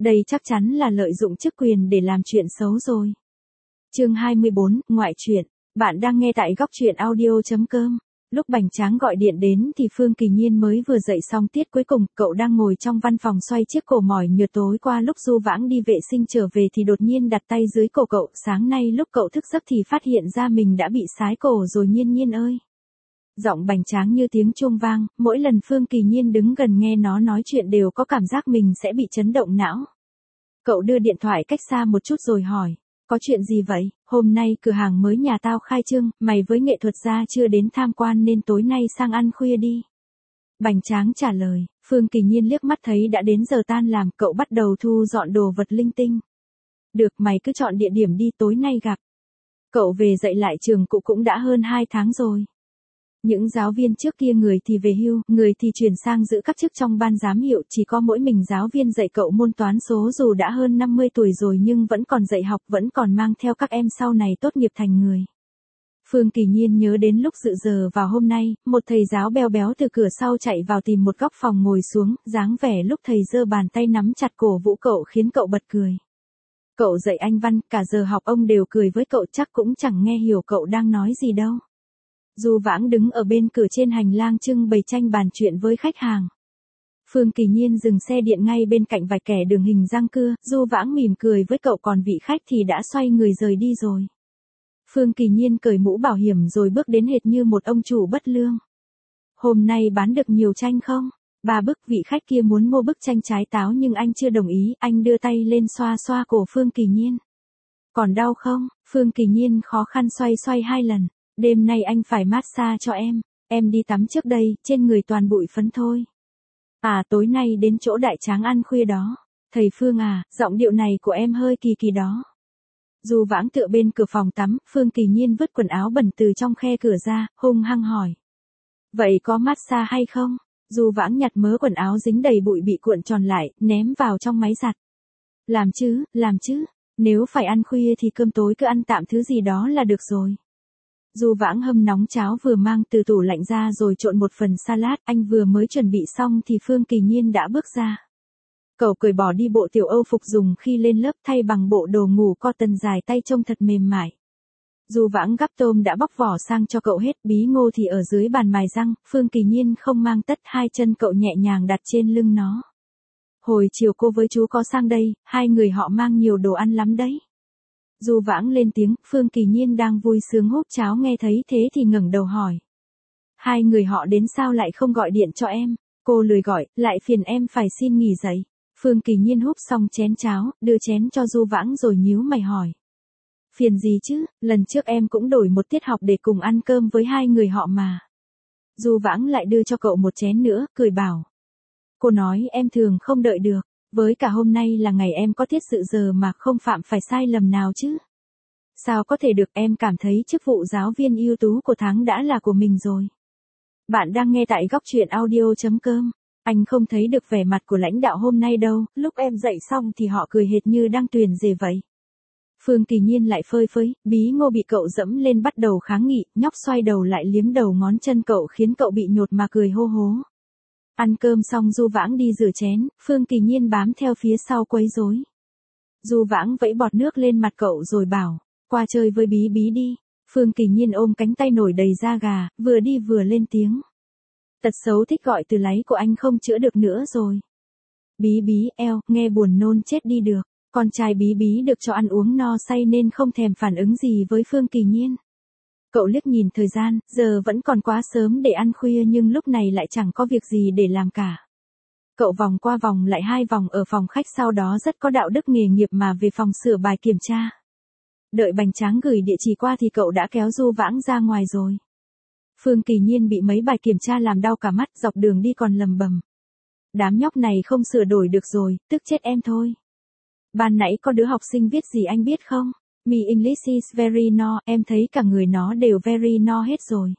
Đây chắc chắn là lợi dụng chức quyền để làm chuyện xấu rồi. Chương 24, ngoại truyện. Bạn đang nghe tại góc truyện audio.com. Lúc Bành Tráng gọi điện đến thì Phương Kỳ Nhiên mới vừa dậy xong tiết cuối cùng, cậu đang ngồi trong văn phòng xoay chiếc cổ mỏi nhợt. Tối qua lúc Du Vãng đi vệ sinh trở về thì đột nhiên đặt tay dưới cổ cậu, sáng nay lúc cậu thức giấc thì phát hiện ra mình đã bị sái cổ rồi. Nhiên Nhiên ơi. Giọng Bành Tráng như tiếng chuông vang, mỗi lần Phương Kỳ Nhiên đứng gần nghe nó nói chuyện đều có cảm giác mình sẽ bị chấn động não. Cậu đưa điện thoại cách xa một chút rồi hỏi, có chuyện gì vậy? Hôm nay cửa hàng mới nhà tao khai trương, mày với nghệ thuật gia chưa đến tham quan nên tối nay sang ăn khuya đi. Bành Tráng trả lời. Phương Kỳ Nhiên liếc mắt thấy đã đến giờ tan làm, cậu bắt đầu thu dọn đồ vật linh tinh. Được, mày cứ chọn địa điểm đi, tối nay gặp. Cậu về dạy lại trường cũ cũng đã hơn 2 tháng rồi. Những giáo viên trước kia người thì về hưu, người thì chuyển sang giữ các chức trong ban giám hiệu, chỉ có mỗi mình giáo viên dạy cậu môn toán số dù đã hơn 50 tuổi rồi nhưng vẫn còn dạy học, vẫn còn mang theo các em sau này tốt nghiệp thành người. Phương Kỳ Nhiên nhớ đến lúc dự giờ vào hôm nay, một thầy giáo béo béo từ cửa sau chạy vào tìm một góc phòng ngồi xuống, dáng vẻ lúc thầy giơ bàn tay nắm chặt cổ vũ cậu khiến cậu bật cười. Cậu dạy Anh văn, cả giờ học ông đều cười với cậu, chắc cũng chẳng nghe hiểu cậu đang nói gì đâu. Du Vãng đứng ở bên cửa trên hành lang trưng bày tranh bàn chuyện với khách hàng. Phương Kỳ Nhiên dừng xe điện ngay bên cạnh vạch kẻ đường hình răng cưa, Du Vãng mỉm cười với cậu, còn vị khách thì đã xoay người rời đi rồi. Phương Kỳ Nhiên cởi mũ bảo hiểm rồi bước đến hệt như một ông chủ bất lương. Hôm nay bán được nhiều tranh không? 3 bức. Vị khách kia muốn mua bức tranh trái táo nhưng anh chưa đồng ý, anh đưa tay lên xoa xoa cổ Phương Kỳ Nhiên. Còn đau không? Phương Kỳ Nhiên khó khăn xoay xoay 2 lần. Đêm nay anh phải massage cho em đi tắm trước đây, trên người toàn bụi phấn thôi. À, tối nay đến chỗ Đại Tráng ăn khuya đó. Thầy Phương à, giọng điệu này của em hơi kỳ kỳ đó. Du Vãng tựa bên cửa phòng tắm, Phương Kỳ Nhiên vứt quần áo bẩn từ trong khe cửa ra, hung hăng hỏi. Vậy có massage hay không? Du Vãng nhặt mớ quần áo dính đầy bụi bị cuộn tròn lại, ném vào trong máy giặt. Làm chứ, nếu phải ăn khuya thì cơm tối cứ ăn tạm thứ gì đó là được rồi. Du Vãng hâm nóng cháo vừa mang từ tủ lạnh ra rồi trộn một phần salad, anh vừa mới chuẩn bị xong thì Phương Kỳ Nhiên đã bước ra. Cậu cởi bỏ đi bộ tiểu Âu phục dùng khi lên lớp, thay bằng bộ đồ ngủ cotton dài tay trông thật mềm mại. Du Vãng gắp tôm đã bóc vỏ sang cho cậu hết, bí ngô thì ở dưới bàn mài răng, Phương Kỳ Nhiên không mang tất, 2 chân cậu nhẹ nhàng đặt trên lưng nó. Hồi chiều cô với chú có sang đây, 2 người họ mang nhiều đồ ăn lắm đấy. Du Vãng lên tiếng, Phương Kỳ Nhiên đang vui sướng húp cháo nghe thấy thế thì ngẩng đầu hỏi. 2 người họ đến sao lại không gọi điện cho em? Cô lười gọi, lại phiền em phải xin nghỉ dậy. Phương Kỳ Nhiên húp xong chén cháo, đưa chén cho Du Vãng rồi nhíu mày hỏi. Phiền gì chứ, lần trước em cũng đổi một tiết học để cùng ăn cơm với 2 người họ mà. Du Vãng lại đưa cho cậu một chén nữa, cười bảo. Cô nói em thường không đợi được. Với cả hôm nay là ngày em có tiết dự giờ mà không phạm phải sai lầm nào chứ. Sao có thể được, em cảm thấy chức vụ giáo viên ưu tú của tháng đã là của mình rồi. Bạn đang nghe tại góc truyện audio.com. Anh không thấy được vẻ mặt của lãnh đạo hôm nay đâu, lúc em dạy xong thì họ cười hệt như đang tuyển rể vậy. Phương Kỳ Nhiên lại phơi phới, bí ngô bị cậu dẫm lên bắt đầu kháng nghị, nhóc xoay đầu lại liếm đầu ngón chân cậu khiến cậu bị nhột mà cười hô hố. Ăn cơm xong Du Vãng đi rửa chén, Phương Kỳ Nhiên bám theo phía sau quấy rối. Du Vãng vẫy bọt nước lên mặt cậu rồi bảo, qua chơi với bí bí đi. Phương Kỳ Nhiên ôm cánh tay nổi đầy da gà, vừa đi vừa lên tiếng. Tật xấu thích gọi từ láy của anh không chữa được nữa rồi. Bí bí, eo, nghe buồn nôn chết đi được. Con trai bí bí được cho ăn uống no say nên không thèm phản ứng gì với Phương Kỳ Nhiên. Cậu liếc nhìn thời gian, giờ vẫn còn quá sớm để ăn khuya nhưng lúc này lại chẳng có việc gì để làm cả. Cậu vòng qua vòng lại 2 vòng ở phòng khách, sau đó rất có đạo đức nghề nghiệp mà về phòng sửa bài kiểm tra. Đợi Bành Tráng gửi địa chỉ qua thì cậu đã kéo Du Vãng ra ngoài rồi. Phương Kỳ Nhiên bị mấy bài kiểm tra làm đau cả mắt, dọc đường đi còn lầm bầm. Đám nhóc này không sửa đổi được rồi, tức chết em thôi. Ban nãy có đứa học sinh viết gì anh biết không? Me English is very no, em thấy cả người nó đều very no hết rồi.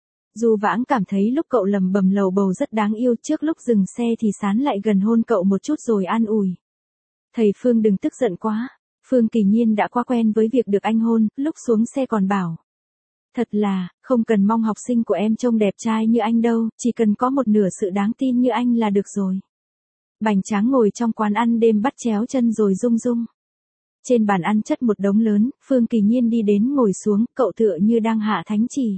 Du Vãng cảm thấy lúc cậu lầm bầm lầu bầu rất đáng yêu, trước lúc dừng xe thì sán lại gần hôn cậu một chút rồi an ủi. Thầy Phương đừng tức giận quá. Phương Kỳ Nhiên đã quá quen với việc được anh hôn, lúc xuống xe còn bảo. Thật là, không cần mong học sinh của em trông đẹp trai như anh đâu, chỉ cần có một nửa sự đáng tin như anh là được rồi. Bành Tráng ngồi trong quán ăn đêm bắt chéo chân rồi rung rung. Trên bàn ăn chất một đống lớn, Phương Kỳ Nhiên đi đến ngồi xuống, cậu tựa như đang hạ thánh chỉ.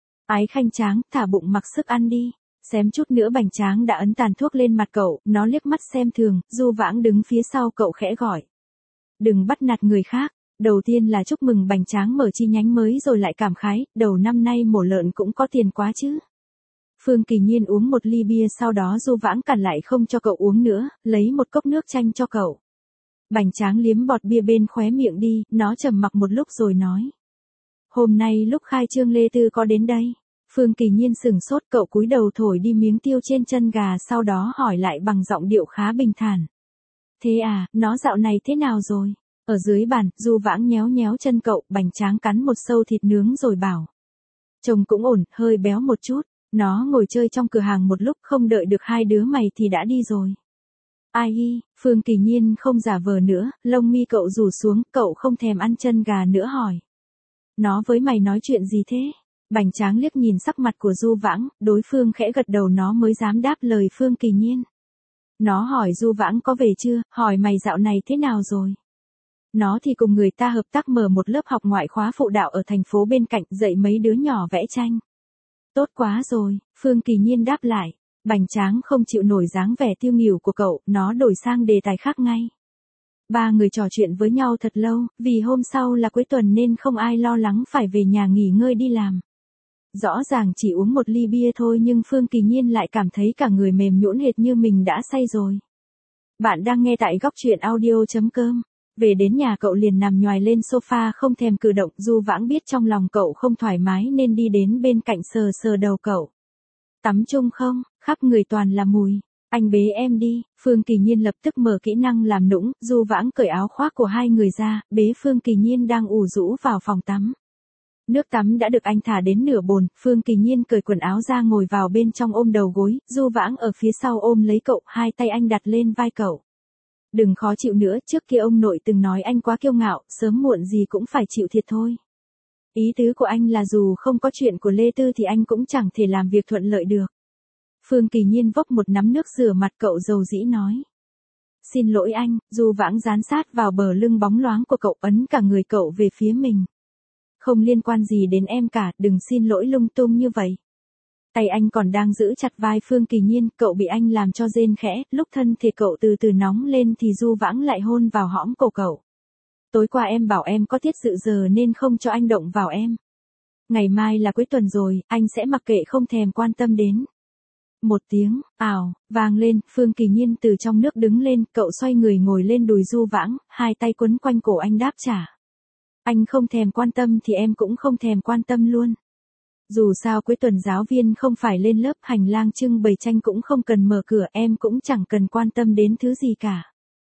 Ái Khanh Tráng, thả bụng mặc sức ăn đi. Xém chút nữa Bành Tráng đã ấn tàn thuốc lên mặt cậu, nó liếc mắt xem thường, Du Vãng đứng phía sau cậu khẽ gọi. Đừng bắt nạt người khác. Đầu tiên là chúc mừng Bành Tráng mở chi nhánh mới rồi lại cảm khái, đầu năm nay mổ lợn cũng có tiền quá chứ. Phương Kỳ Nhiên uống một ly bia, sau đó Du Vãng cản lại không cho cậu uống nữa, lấy một cốc nước chanh cho cậu. Bành Tráng liếm bọt bia bên khóe miệng đi, nó trầm mặc một lúc rồi nói. Hôm nay lúc khai trương Lê Tư có đến đây. Phương Kỳ Nhiên sửng sốt, cậu cúi đầu thổi đi miếng tiêu trên chân gà, sau đó hỏi lại bằng giọng điệu khá bình thản. Thế à, nó dạo này thế nào rồi? Ở dưới bàn, Du Vãng nhéo nhéo chân cậu, Bành Tráng cắn một sâu thịt nướng rồi bảo. Trông cũng ổn, hơi béo một chút. Nó ngồi chơi trong cửa hàng một lúc, không đợi được hai đứa mày thì đã đi rồi. Ai hi, Phương Kỳ Nhiên không giả vờ nữa, lông mi cậu rủ xuống, cậu không thèm ăn chân gà nữa hỏi. Nó với mày nói chuyện gì thế? Bành Tráng liếc nhìn sắc mặt của Du Vãng, đối phương khẽ gật đầu nó mới dám đáp lời Phương Kỳ Nhiên. Nó hỏi Du Vãng có về chưa, hỏi mày dạo này thế nào rồi? Nó thì cùng người ta hợp tác mở một lớp học ngoại khóa phụ đạo ở thành phố bên cạnh, dạy mấy đứa nhỏ vẽ tranh. Tốt quá rồi, Phương Kỳ Nhiên đáp lại. Bành Tráng không chịu nổi dáng vẻ tiêu nghỉu của cậu, nó đổi sang đề tài khác ngay. Ba người trò chuyện với nhau thật lâu, vì hôm sau là cuối tuần nên không ai lo lắng phải về nhà nghỉ ngơi đi làm. Rõ ràng chỉ uống một ly bia thôi nhưng Phương Kỳ Nhiên lại cảm thấy cả người mềm nhũn hệt như mình đã say rồi. Bạn đang nghe tại góc truyện audio.com. Về đến nhà cậu liền nằm nhoài lên sofa không thèm cử động. Du Vãng biết trong lòng cậu không thoải mái nên đi đến bên cạnh sờ sờ đầu cậu. Tắm chung không, khắp người toàn là mùi. Anh bế em đi. Phương Kỳ Nhiên lập tức mở kỹ năng làm nũng. Du Vãng cởi áo khoác của hai người ra, bế Phương Kỳ Nhiên đang ủ rũ vào phòng tắm. Nước tắm đã được anh thả đến nửa bồn, Phương Kỳ Nhiên cởi quần áo ra ngồi vào bên trong ôm đầu gối, Du Vãng ở phía sau ôm lấy cậu, hai tay anh đặt lên vai cậu. Đừng khó chịu nữa, trước kia ông nội từng nói anh quá kiêu ngạo, sớm muộn gì cũng phải chịu thiệt thôi. Ý tứ của anh là dù không có chuyện của Lê Tư thì anh cũng chẳng thể làm việc thuận lợi được. Phương Kỳ Nhiên vốc một nắm nước rửa mặt cậu dầu dĩ nói. Xin lỗi anh, Du Vãng dán sát vào bờ lưng bóng loáng của cậu ấn cả người cậu về phía mình. Không liên quan gì đến em cả, đừng xin lỗi lung tung như vậy. Tay anh còn đang giữ chặt vai Phương Kỳ Nhiên, cậu bị anh làm cho rên khẽ, lúc thân thể cậu từ từ nóng lên thì Du Vãng lại hôn vào hõm cổ cậu. Tối qua em bảo em có tiết dự giờ nên không cho anh động vào em. Ngày mai là cuối tuần rồi, anh sẽ mặc kệ không thèm quan tâm đến. Một tiếng, ào, vang lên, Phương Kỳ Nhiên từ trong nước đứng lên, cậu xoay người ngồi lên đùi Du Vãng, hai tay quấn quanh cổ anh đáp trả. Anh không thèm quan tâm thì em cũng không thèm quan tâm luôn. Dù sao cuối tuần giáo viên không phải lên lớp, hành lang trưng bày tranh cũng không cần mở cửa, em cũng chẳng cần quan tâm đến thứ gì cả.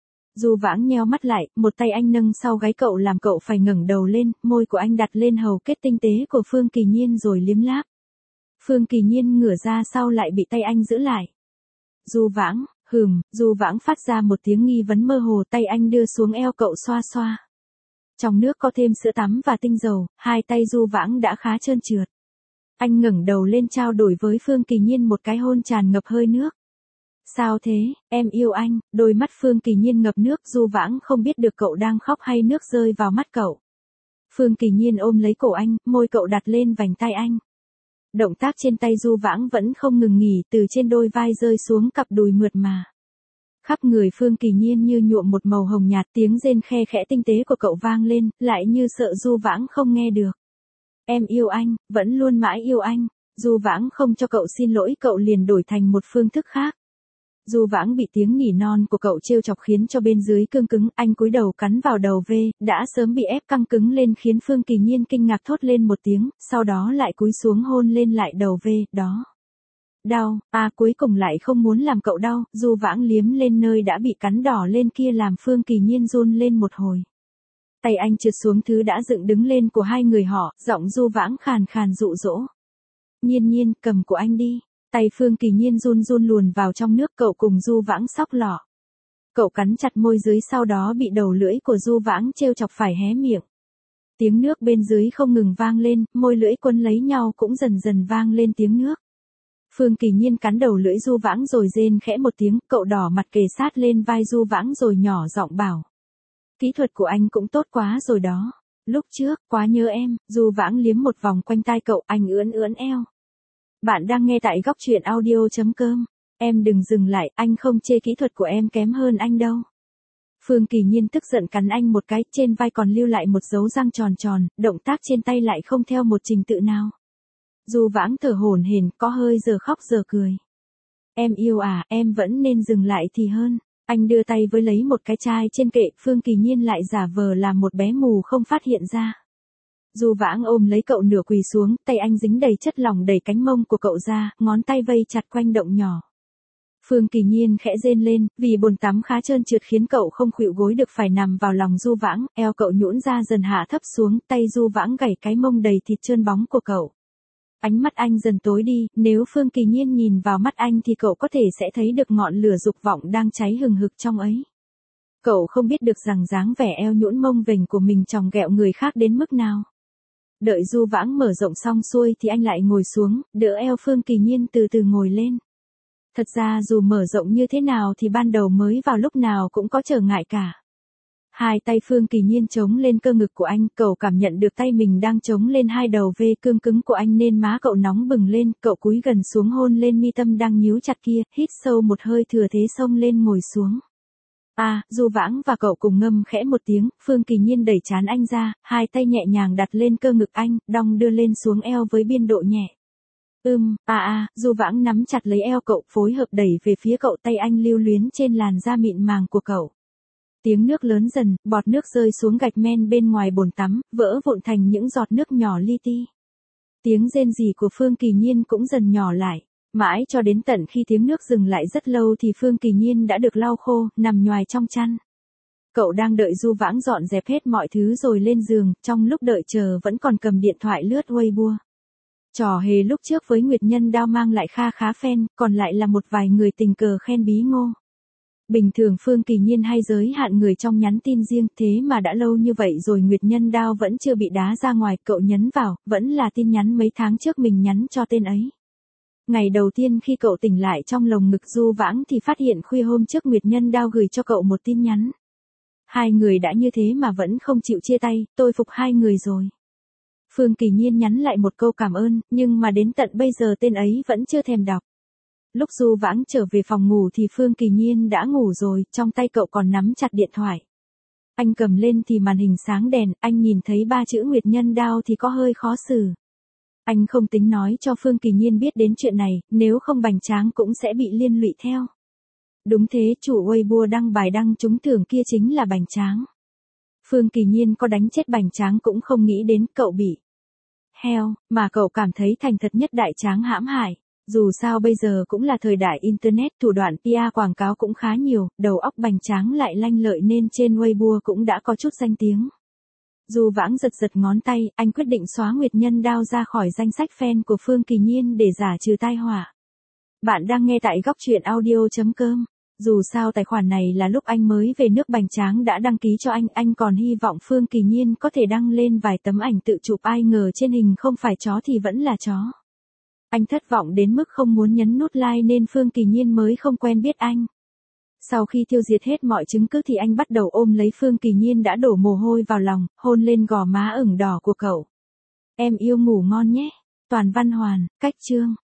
Du Vãng nheo mắt lại, một tay anh nâng sau gáy cậu làm cậu phải ngẩng đầu lên, môi của anh đặt lên hầu kết tinh tế của Phương Kỳ Nhiên rồi liếm láp. Phương Kỳ Nhiên ngửa ra sau lại bị tay anh giữ lại. Du Vãng, Du Vãng phát ra một tiếng nghi vấn mơ hồ, tay anh đưa xuống eo cậu xoa xoa. Trong nước có thêm sữa tắm và tinh dầu, hai tay Du Vãng đã khá trơn trượt. Anh ngẩng đầu lên trao đổi với Phương Kỳ Nhiên một cái hôn tràn ngập hơi nước. Sao thế, em yêu anh, đôi mắt Phương Kỳ Nhiên ngập nước, Du Vãng không biết được cậu đang khóc hay nước rơi vào mắt cậu. Phương Kỳ Nhiên ôm lấy cổ anh, môi cậu đặt lên vành tay anh. Động tác trên tay Du Vãng vẫn không ngừng nghỉ, từ trên đôi vai rơi xuống cặp đùi mượt mà. Khắp người Phương Kỳ Nhiên như nhuộm một màu hồng nhạt, tiếng rên khe khẽ tinh tế của cậu vang lên, lại như sợ Du Vãng không nghe được. Em yêu anh, vẫn luôn mãi yêu anh. Du Vãng không cho cậu xin lỗi, cậu liền đổi thành một phương thức khác. Du Vãng bị tiếng nỉ non của cậu trêu chọc khiến cho bên dưới cương cứng, anh cúi đầu cắn vào đầu V, đã sớm bị ép căng cứng lên khiến Phương Kỳ Nhiên kinh ngạc thốt lên một tiếng, sau đó lại cúi xuống hôn lên lại đầu V, đó. Đau, cuối cùng lại không muốn làm cậu đau, Du Vãng liếm lên nơi đã bị cắn đỏ lên kia làm Phương Kỳ Nhiên run lên một hồi. Tay anh trượt xuống thứ đã dựng đứng lên của hai người họ, giọng Du Vãng khàn khàn dụ dỗ. Nhiên Nhiên, cầm của anh đi. Tay Phương Kỳ Nhiên run run luồn vào trong nước, cậu cùng Du Vãng xóc lọ. Cậu cắn chặt môi dưới, sau đó bị đầu lưỡi của Du Vãng trêu chọc phải hé miệng. Tiếng nước bên dưới không ngừng vang lên, môi lưỡi quấn lấy nhau cũng dần dần vang lên tiếng nước. Phương Kỳ Nhiên cắn đầu lưỡi Du Vãng rồi rên khẽ một tiếng, cậu đỏ mặt kề sát lên vai Du Vãng rồi nhỏ giọng bảo. Kỹ thuật của anh cũng tốt quá rồi đó. Lúc trước, quá nhớ em, Du Vãng liếm một vòng quanh tai cậu, anh ưỡn ưỡn eo. Bạn đang nghe tại góc truyện audio.com. Em đừng dừng lại, anh không chê kỹ thuật của em kém hơn anh đâu. Phương Kỳ Nhiên tức giận cắn anh một cái, trên vai còn lưu lại một dấu răng tròn tròn, động tác trên tay lại không theo một trình tự nào. Du Vãng thở hổn hển, có hơi giờ khóc giờ cười. Em yêu à, em vẫn nên dừng lại thì hơn. Anh đưa tay với lấy một cái chai trên kệ, Phương Kỳ Nhiên lại giả vờ làm một bé mù không phát hiện ra. Du Vãng ôm lấy cậu nửa quỳ xuống, tay anh dính đầy chất lỏng đẩy cánh mông của cậu ra, ngón tay vây chặt quanh động nhỏ. Phương Kỳ Nhiên khẽ rên lên, vì bồn tắm khá trơn trượt khiến cậu không khuỵu gối được phải nằm vào lòng Du Vãng, eo cậu nhũn ra dần hạ thấp xuống, tay Du Vãng gảy cái mông đầy thịt trơn bóng của cậu. Ánh mắt anh dần tối đi, nếu Phương Kỳ Nhiên nhìn vào mắt anh thì cậu có thể sẽ thấy được ngọn lửa dục vọng đang cháy hừng hực trong ấy. Cậu không biết được rằng dáng vẻ eo nhũn mông vểnh của mình chòng ghẹo người khác đến mức nào. Đợi Du Vãng mở rộng xong xuôi thì anh lại ngồi xuống, đỡ eo Phương Kỳ Nhiên từ từ ngồi lên. Thật ra dù mở rộng như thế nào thì ban đầu mới vào lúc nào cũng có trở ngại cả. Hai tay Phương Kỳ Nhiên chống lên cơ ngực của anh, cậu cảm nhận được tay mình đang chống lên hai đầu vê cương cứng của anh nên má cậu nóng bừng lên, cậu cúi gần xuống hôn lên mi tâm đang nhíu chặt kia, hít sâu một hơi thừa thế xông lên ngồi xuống. Du Vãng và cậu cùng ngâm khẽ một tiếng, Phương Kỳ Nhiên đẩy trán anh ra, hai tay nhẹ nhàng đặt lên cơ ngực anh, đong đưa lên xuống eo với biên độ nhẹ. Du Vãng nắm chặt lấy eo cậu, phối hợp đẩy về phía cậu, tay anh lưu luyến trên làn da mịn màng của cậu. Tiếng nước lớn dần, bọt nước rơi xuống gạch men bên ngoài bồn tắm, vỡ vụn thành những giọt nước nhỏ li ti. Tiếng rên rỉ của Phương Kỳ Nhiên cũng dần nhỏ lại. Mãi cho đến tận khi tiếng nước dừng lại rất lâu thì Phương Kỳ Nhiên đã được lau khô, nằm nhoài trong chăn. Cậu đang đợi Du Vãng dọn dẹp hết mọi thứ rồi lên giường, trong lúc đợi chờ vẫn còn cầm điện thoại lướt Weibo. Trò hề lúc trước với Nguyệt Nhân Đao mang lại kha khá fan, còn lại là một vài người tình cờ khen bí ngô. Bình thường Phương Kỳ Nhiên hay giới hạn người trong nhắn tin riêng, thế mà đã lâu như vậy rồi Nguyệt Nhân Đao vẫn chưa bị đá ra ngoài, cậu nhấn vào, vẫn là tin nhắn mấy tháng trước mình nhắn cho tên ấy. Ngày đầu tiên khi cậu tỉnh lại trong lồng ngực Du Vãng thì phát hiện khuya hôm trước Nguyệt Nhân Đao gửi cho cậu một tin nhắn. Hai người đã như thế mà vẫn không chịu chia tay, tôi phục hai người rồi. Phương Kỳ Nhiên nhắn lại một câu cảm ơn, nhưng mà đến tận bây giờ tên ấy vẫn chưa thèm đọc. Lúc Du Vãng trở về phòng ngủ thì Phương Kỳ Nhiên đã ngủ rồi, trong tay cậu còn nắm chặt điện thoại. Anh cầm lên thì màn hình sáng đèn, anh nhìn thấy 3 chữ Nguyệt Nhân Đao thì có hơi khó xử. Anh không tính nói cho Phương Kỳ Nhiên biết đến chuyện này, nếu không Bành Tráng cũng sẽ bị liên lụy theo. Đúng thế, chủ Weibo đăng bài đăng trúng thưởng kia chính là Bành Tráng. Phương Kỳ Nhiên có đánh chết Bành Tráng cũng không nghĩ đến cậu bị heo, mà cậu cảm thấy thành thật nhất Đại Tráng hãm hại. Dù sao bây giờ cũng là thời đại Internet, thủ đoạn PR quảng cáo cũng khá nhiều, đầu óc Bành Tráng lại lanh lợi nên trên Weibo cũng đã có chút danh tiếng. Du Vãng giật giật ngón tay, anh quyết định xóa Nguyệt Nhân Đao ra khỏi danh sách fan của Phương Kỳ Nhiên để giả trừ tai họa. Bạn đang nghe tại góc truyện audio.com. Dù sao tài khoản này là lúc anh mới về nước Bành Tráng đã đăng ký cho anh còn hy vọng Phương Kỳ Nhiên có thể đăng lên vài tấm ảnh tự chụp, ai ngờ trên hình không phải chó thì vẫn là chó. Anh thất vọng đến mức không muốn nhấn nút like nên Phương Kỳ Nhiên mới không quen biết anh. Sau khi tiêu diệt hết mọi chứng cứ thì anh bắt đầu ôm lấy Phương Kỳ Nhiên đã đổ mồ hôi vào lòng, hôn lên gò má ửng đỏ của cậu. Em yêu ngủ ngon nhé. Toàn Văn Hoàn, Cách Chương.